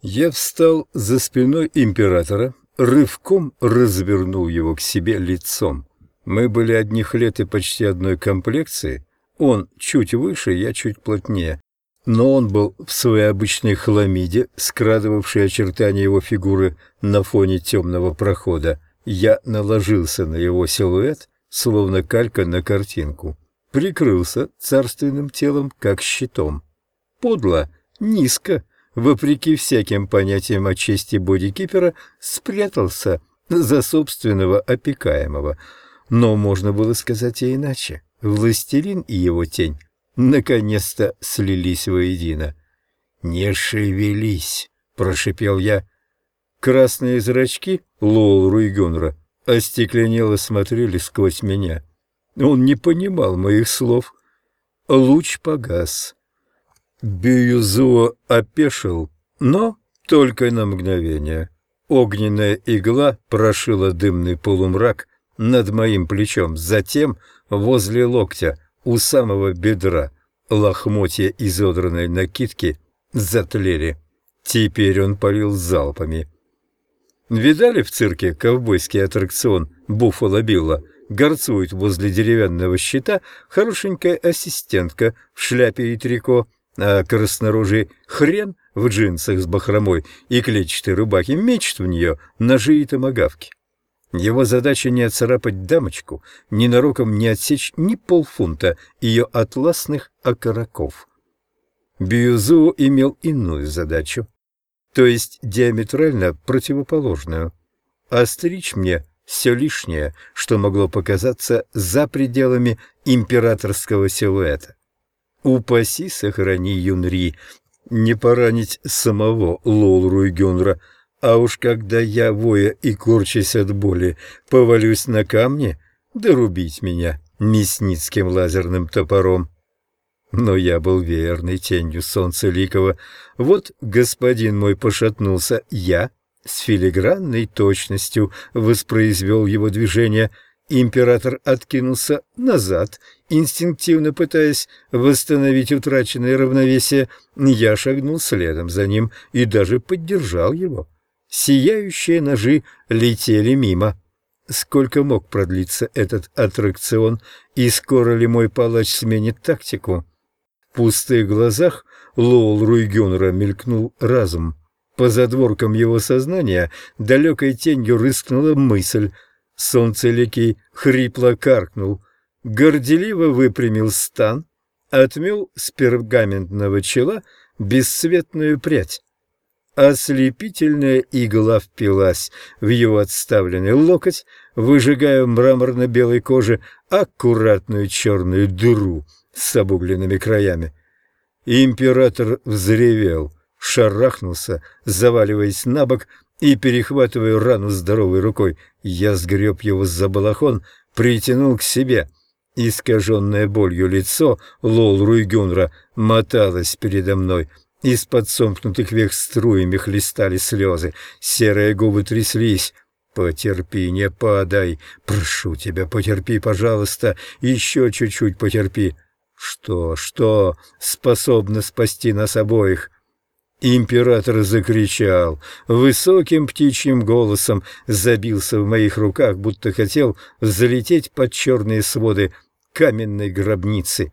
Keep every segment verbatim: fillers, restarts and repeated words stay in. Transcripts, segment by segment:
Я встал за спиной императора, рывком развернул его к себе лицом. Мы были одних лет и почти одной комплекции, он чуть выше, я чуть плотнее, но он был в своей обычной хламиде, скрадывавшей очертания его фигуры на фоне темного прохода. Я наложился на его силуэт, словно калька на картинку, прикрылся царственным телом, как щитом. Подло, низко, вопреки всяким понятиям о чести бодикипера, спрятался за собственного опекаемого. Но можно было сказать и иначе. Властелин и его тень наконец-то слились воедино. «Не шевелись!» — прошипел я. Красные зрачки Лоул Руйгюнра остекленело смотрели сквозь меня. Он не понимал моих слов. Луч погас. Бююзуо опешил, но только на мгновение. Огненная игла прошила дымный полумрак над моим плечом, затем возле локтя, у самого бедра, лохмотья изодранной накидки затлели. Теперь он палил залпами. Видали в цирке ковбойский аттракцион «Буффало Билла»? Горцует возле деревянного щита хорошенькая ассистентка в шляпе и трико, а краснорожий хрен в джинсах с бахромой и клетчатой рубахе мечет в нее ножи и томагавки. Его задача не отцарапать дамочку, ненароком не отсечь ни полфунта ее атласных окороков. Бююзуо имел иную задачу, то есть диаметрально противоположную — остричь мне все лишнее, что могло показаться за пределами императорского силуэта. Упаси, сохрани, Юнри, не поранить самого Лоул Руйгюнра, а уж когда я, воя и корчась от боли, повалюсь на камни, дорубить меня мясницким лазерным топором. Но я был верной тенью солнцеликого. Вот господин мой пошатнулся, я с филигранной точностью воспроизвел его движение. Император откинулся назад, инстинктивно пытаясь восстановить утраченное равновесие. Я шагнул следом за ним и даже поддержал его. Сияющие ножи летели мимо. Сколько мог продлиться этот аттракцион, и скоро ли мой палач сменит тактику? В пустых глазах Лоул Руйгюнра мелькнул разум. По задворкам его сознания далекой тенью рыскнула мысль. Солнцеликий хрипло каркнул, горделиво выпрямил стан, отмел с пергаментного чела бесцветную прядь. Ослепительная игла впилась в его отставленный локоть, выжигая в мраморно-белой коже аккуратную черную дыру с обугленными краями. Император взревел, шарахнулся, заваливаясь на бок и перехватывая рану здоровой рукой. Я сгреб его за балахон, притянул к себе. Искаженное болью лицо Лоул Руйгюнра моталось передо мной. Из-под сомкнутых век струями хлестали слезы, серые губы тряслись. «Потерпи, не падай, прошу тебя, потерпи, пожалуйста, еще чуть-чуть потерпи». «Что, что способно спасти нас обоих?» Император закричал, высоким птичьим голосом забился в моих руках, будто хотел залететь под черные своды каменной гробницы.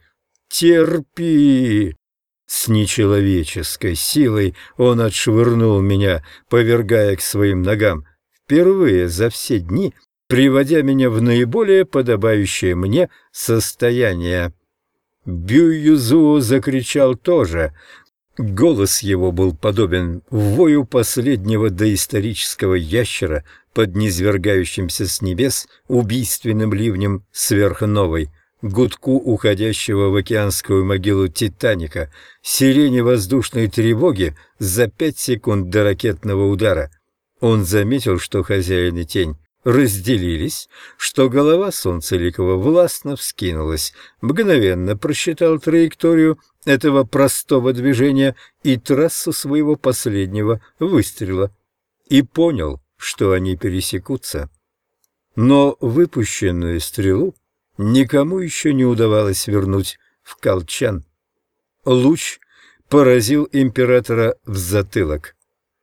«Терпи!» С нечеловеческой силой он отшвырнул меня, повергая к своим ногам, впервые за все дни приводя меня в наиболее подобающее мне состояние. Бююзуо закричал тоже. Голос его был подобен вою последнего доисторического ящера под низвергающимся с небес убийственным ливнем сверхновой, гудку уходящего в океанскую могилу Титаника, сирене воздушной тревоги за пять секунд до ракетного удара. Он заметил, что хозяин и тень разделились, что голова Солнцеликова властно вскинулась, мгновенно просчитал траекторию этого простого движения и трассу своего последнего выстрела, и понял, что они пересекутся. Но выпущенную стрелу никому еще не удавалось вернуть в колчан. Луч поразил императора в затылок.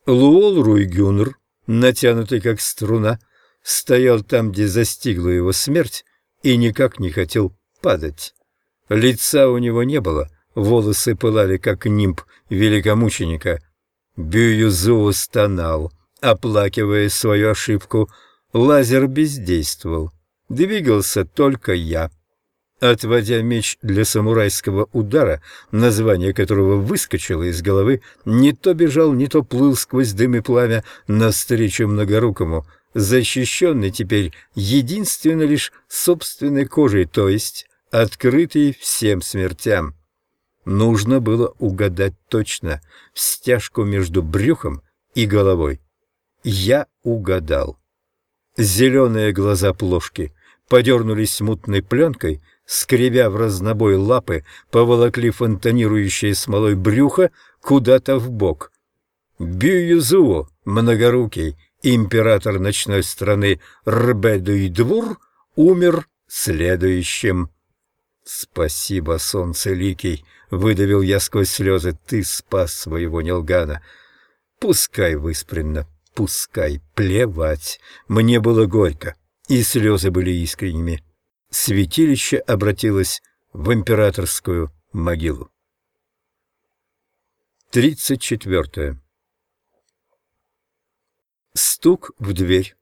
Луол Руйгюнр, натянутый как струна, стоял там, где застигла его смерть, и никак не хотел падать. Лица у него не было, волосы пылали, как нимб великомученика. Бююзу стонал, оплакивая свою ошибку. Лазер бездействовал. Двигался только я. Отводя меч для самурайского удара, название которого выскочило из головы, не то бежал, не то плыл сквозь дым и пламя навстречу многорукому, защищенный теперь единственно лишь собственной кожей, то есть открытый всем смертям. Нужно было угадать точно в стяжку между брюхом и головой. Я угадал. Зеленые глаза плошки подернулись мутной пленкой, скребя в разнобой лапы, поволокли фонтанирующее смолой брюхо куда-то вбок. Бююзуо, многорукий, император ночной страны Рбедуйдвур, умер следующим. «Спасибо, солнцеликий!» — выдавил я сквозь слезы. «Ты спас своего Нилгана. Пускай выспренно, пускай, плевать. Мне было горько, и слезы были искренними». Святилище обратилось в императорскую могилу. Тридцать четвертое. Стук в дверь.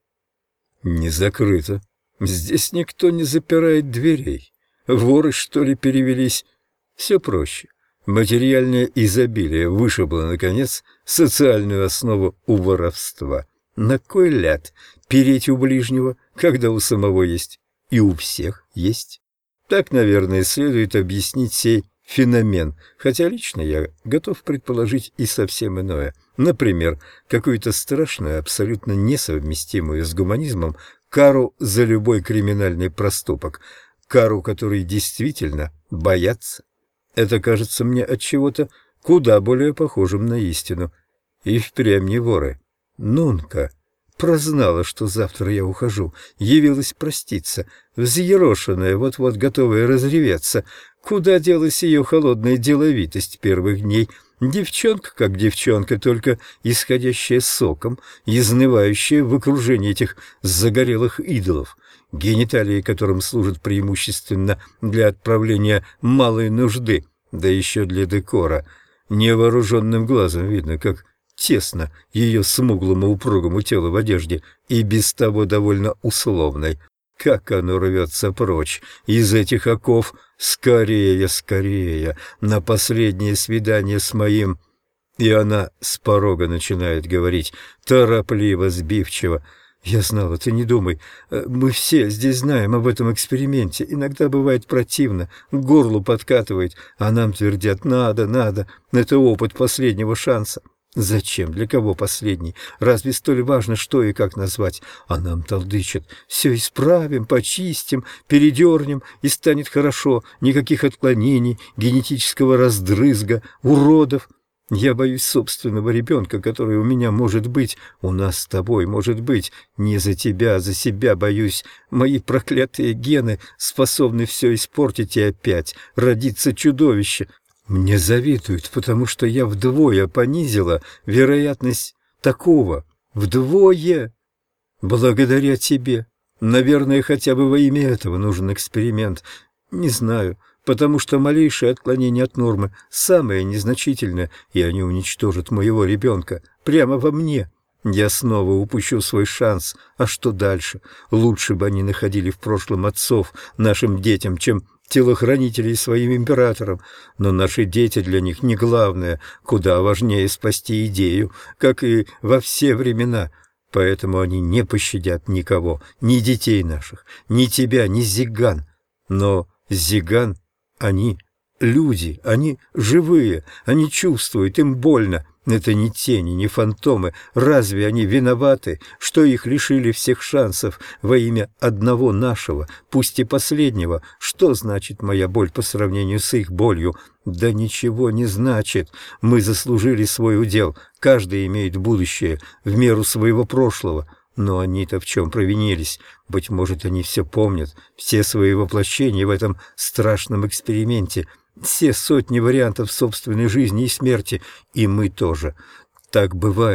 Не закрыто. Здесь никто не запирает дверей. Воры, что ли, перевелись? Все проще. Материальное изобилие вышибло, наконец, социальную основу у воровства. На кой ляд переть у ближнего, когда у самого есть? И у всех есть. Так, наверное, следует объяснить сей феномен, хотя лично я готов предположить и совсем иное. Например, какую-то страшную, абсолютно несовместимую с гуманизмом кару за любой криминальный проступок, кару, которой действительно боятся. Это кажется мне от чего-то куда более похожим на истину. И впрямь не воры. Нунка прознала, что завтра я ухожу, явилась проститься, взъерошенная, вот-вот готовая разреветься. Куда делась ее холодная деловитость первых дней? Девчонка как девчонка, только исходящая соком, изнывающая в окружении этих загорелых идолов, гениталии которым служат преимущественно для отправления малой нужды, да еще для декора. Невооруженным глазом видно, как тесно ее смуглому упругому телу в одежде, и без того довольно условной. Как оно рвется прочь из этих оков, скорее, скорее, на последнее свидание с моим. И она с порога начинает говорить, торопливо, сбивчиво. Я знала, ты не думай. Мы все здесь знаем об этом эксперименте. Иногда бывает противно, к горлу подкатывает, а нам твердят «надо, надо». Это опыт последнего шанса. Зачем? Для кого последний? Разве столь важно, что и как назвать? А нам толдычат. Все исправим, почистим, передернем, и станет хорошо. Никаких отклонений, генетического раздрызга, уродов. Я боюсь собственного ребенка, который у меня может быть, у нас с тобой может быть. Не за тебя, а за себя боюсь. Мои проклятые гены способны все испортить, и опять родится чудовище. Мне завидуют, потому что я вдвое понизила вероятность такого. Вдвое. Благодаря тебе. Наверное, хотя бы во имя этого нужен эксперимент. Не знаю, потому что малейшее отклонение от нормы самое незначительное, и они уничтожат моего ребенка прямо во мне. Я снова упущу свой шанс. А что дальше? Лучше бы они находили в прошлом отцов нашим детям, чем телохранителей своим императорам, но наши дети для них не главное, куда важнее спасти идею, как и во все времена, поэтому они не пощадят никого, ни детей наших, ни тебя, ни Зиган. Но Зиган, они люди, они живые, они чувствуют, им больно. Это не тени, не фантомы. Разве они виноваты, что их лишили всех шансов во имя одного нашего, пусть и последнего? Что значит моя боль по сравнению с их болью? Да ничего не значит. Мы заслужили свой удел. Каждый имеет будущее в меру своего прошлого. Но они-то в чем провинились? Быть может, они все помнят, все свои воплощения в этом страшном эксперименте, все сотни вариантов собственной жизни и смерти, и мы тоже. Так бывает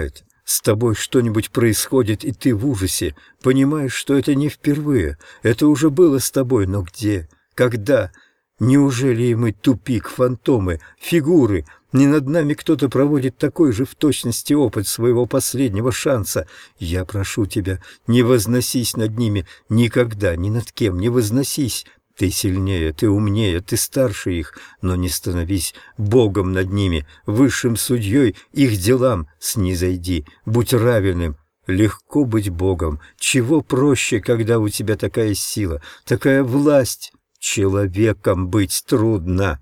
С тобой что-нибудь происходит, и ты в ужасе, понимаешь, что это не впервые, это уже было с тобой, но где, когда? Неужели и мы тупик, фантомы, фигуры? Не над нами кто-то проводит такой же в точности опыт своего последнего шанса. Я прошу тебя, не возносись над ними никогда, ни над кем, не возносись. Ты сильнее, ты умнее, ты старше их, но не становись Богом над ними, высшим судьей их делам снизойди, будь равенным. Легко быть Богом, чего проще, когда у тебя такая сила, такая власть. Человеком быть трудно.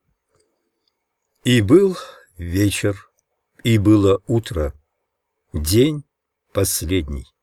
И был вечер, и было утро, день последний.